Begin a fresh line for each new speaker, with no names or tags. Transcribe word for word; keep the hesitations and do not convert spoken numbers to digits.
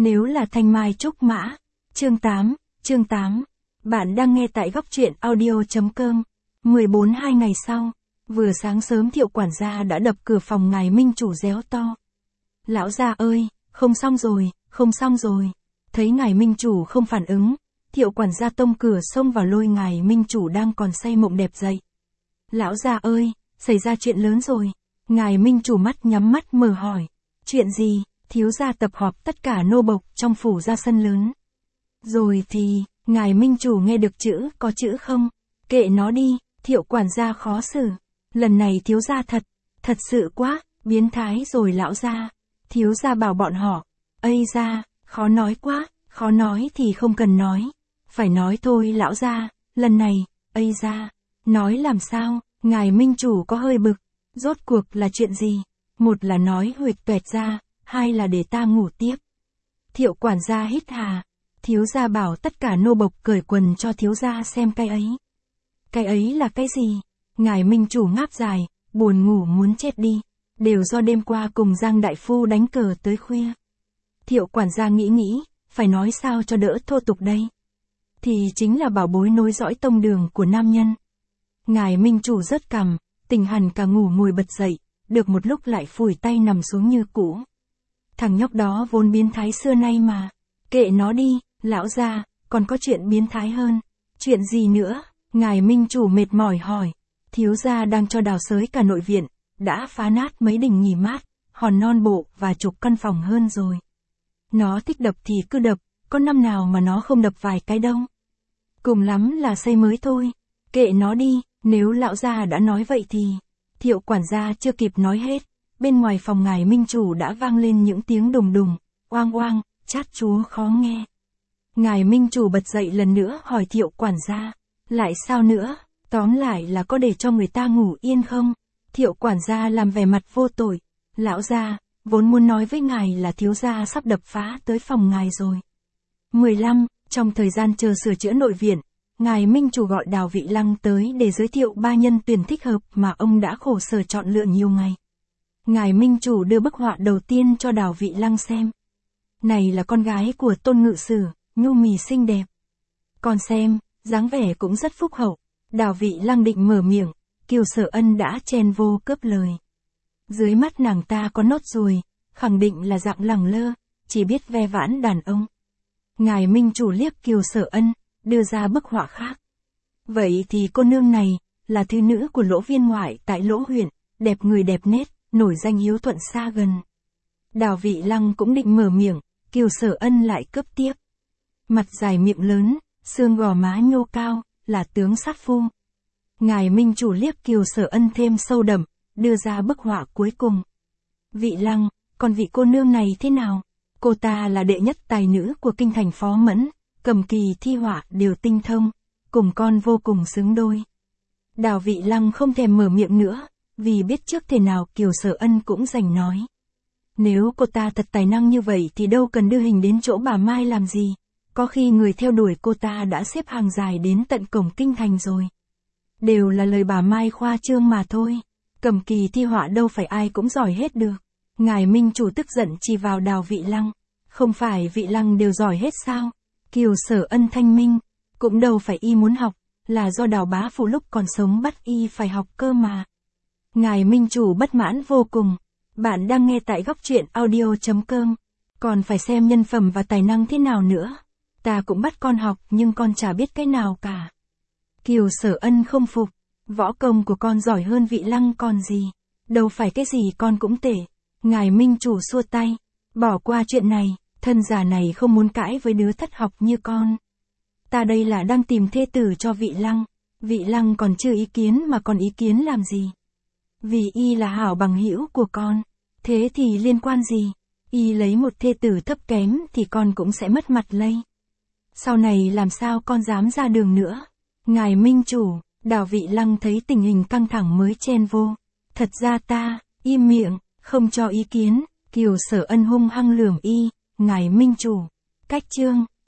nếu là thanh mai trúc mã. Chương tám, chương tám. Bạn đang nghe tại góc truyện audio.com. mười bốn hai ngày sau, vừa sáng sớm Thiệu quản gia đã đập cửa phòng ngài minh chủ réo to. Lão gia ơi, không xong rồi, không xong rồi. Thấy ngài minh chủ không phản ứng, Thiệu quản gia tông cửa xông vào lôi ngài minh chủ đang còn say mộng đẹp dậy. Lão gia ơi, xảy ra chuyện lớn rồi. Ngài minh chủ mắt nhắm mắt mở hỏi. Chuyện gì? Thiếu gia tập họp tất cả nô bộc trong phủ ra sân lớn. Rồi thì, ngài minh chủ nghe được chữ có chữ không? Kệ nó đi, Thiệu quản gia khó xử. Lần này thiếu gia thật, thật sự quá, biến thái rồi lão gia. Thiếu gia bảo bọn họ, ây da, khó nói quá, khó nói thì không cần nói. Phải nói thôi lão gia, lần này, ây da, nói làm sao, ngài minh chủ có hơi bực. Rốt cuộc là chuyện gì? Một là nói huỵch toẹt ra, hai là để ta ngủ tiếp. Thiệu quản gia hít hà. Thiếu gia bảo tất cả nô bộc cởi quần cho thiếu gia xem cái ấy. Cái ấy là cái gì? Ngài minh chủ ngáp dài, buồn ngủ muốn chết đi. Đều do đêm qua cùng Giang đại phu đánh cờ tới khuya. Thiệu quản gia nghĩ nghĩ, phải nói sao cho đỡ thô tục đây. Thì chính là bảo bối nối dõi tông đường của nam nhân. Ngài minh chủ rớt cằm, tỉnh hẳn cả ngủ ngồi bật dậy, được một lúc lại phủi tay nằm xuống như cũ. Thằng nhóc đó vốn biến thái xưa nay mà. Kệ nó đi, lão gia, còn có chuyện biến thái hơn. Chuyện gì nữa? Ngài minh chủ mệt mỏi hỏi. Thiếu gia đang cho đào xới cả nội viện, đã phá nát mấy đình nghỉ mát, hòn non bộ và chục căn phòng hơn rồi. Nó thích đập thì cứ đập, có năm nào mà nó không đập vài cái đâu. Cùng lắm là xây mới thôi. Kệ nó đi, nếu lão gia đã nói vậy thì... Thiệu quản gia chưa kịp nói hết, bên ngoài phòng ngài minh chủ đã vang lên những tiếng đùng đùng, oang oang, chát chúa khó nghe. Ngài minh chủ bật dậy lần nữa hỏi Thiệu quản gia, lại sao nữa, tóm lại là có để cho người ta ngủ yên không? Thiệu quản gia làm vẻ mặt vô tội, lão gia, vốn muốn nói với ngài là thiếu gia sắp đập phá tới phòng ngài rồi. mười lăm, trong thời gian chờ sửa chữa nội viện, ngài minh chủ gọi Đào Vị Lăng tới để giới thiệu ba nhân tuyển thích hợp mà ông đã khổ sở chọn lựa nhiều ngày. Ngài minh chủ đưa bức họa đầu tiên cho Đào Vị Lăng xem. Này là con gái của Tôn Ngự Sử, nhu mì xinh đẹp. Con xem, dáng vẻ cũng rất phúc hậu. Đào Vị Lăng định mở miệng, Kiều Sở Ân đã chen vô cướp lời. Dưới mắt nàng ta có nốt ruồi, khẳng định là dạng lẳng lơ, chỉ biết ve vãn đàn ông. Ngài minh chủ liếc Kiều Sở Ân, đưa ra bức họa khác. Vậy thì cô nương này, là thư nữ của Lỗ viên ngoại tại Lỗ huyện, đẹp người đẹp nết, nổi danh hiếu thuận xa gần. Đào Vị Lăng cũng định mở miệng, Kiều Sở Ân lại cướp tiếp. Mặt dài miệng lớn, xương gò má nhô cao, là tướng sát phu. Ngài minh chủ liếc Kiều Sở Ân thêm sâu đậm, đưa ra bức họa cuối cùng. Vị Lăng, còn vị cô nương này thế nào? Cô ta là đệ nhất tài nữ của kinh thành Phó Mẫn, cầm kỳ thi họa đều tinh thông, cùng con vô cùng xứng đôi. Đào Vị Lăng không thèm mở miệng nữa, vì biết trước thế nào Kiều Sở Ân cũng giành nói. Nếu cô ta thật tài năng như vậy thì đâu cần đưa hình đến chỗ bà Mai làm gì, có khi người theo đuổi cô ta đã xếp hàng dài đến tận cổng kinh thành rồi. Đều là lời bà Mai khoa trương mà thôi, cầm kỳ thi họa đâu phải ai cũng giỏi hết được. Ngài minh chủ tức giận chỉ vào Đào Vị Lăng, không phải Vị Lăng đều giỏi hết sao? Kiều Sở Ân thanh minh, cũng đâu phải y muốn học, là do Đào bá phụ lúc còn sống bắt y phải học cơ mà. Ngài minh chủ bất mãn vô cùng. Bạn đang nghe tại góc truyện audio.com. Còn phải xem nhân phẩm và tài năng thế nào nữa. Ta cũng bắt con học nhưng con chả biết cái nào cả. Kiều Sở Ân không phục. Võ công của con giỏi hơn Vị Lăng còn gì. Đâu phải cái gì con cũng tệ. Ngài minh chủ xua tay. Bỏ qua chuyện này, thân già này không muốn cãi với đứa thất học như con. Ta đây là đang tìm thê tử cho Vị Lăng. Vị Lăng còn chưa ý kiến mà còn ý kiến làm gì? Vì y là hảo bằng hữu của con. Thế thì liên quan gì? Y lấy một thê tử thấp kém thì con cũng sẽ mất mặt lây. Sau này làm sao con dám ra đường nữa? Ngài minh chủ, Đào Vị Lăng thấy tình hình căng thẳng mới chen vô. Thật ra ta, im miệng, không cho ý kiến. Kiều Sở Ân hung hăng lườm y, ngài minh chủ. Cách chương.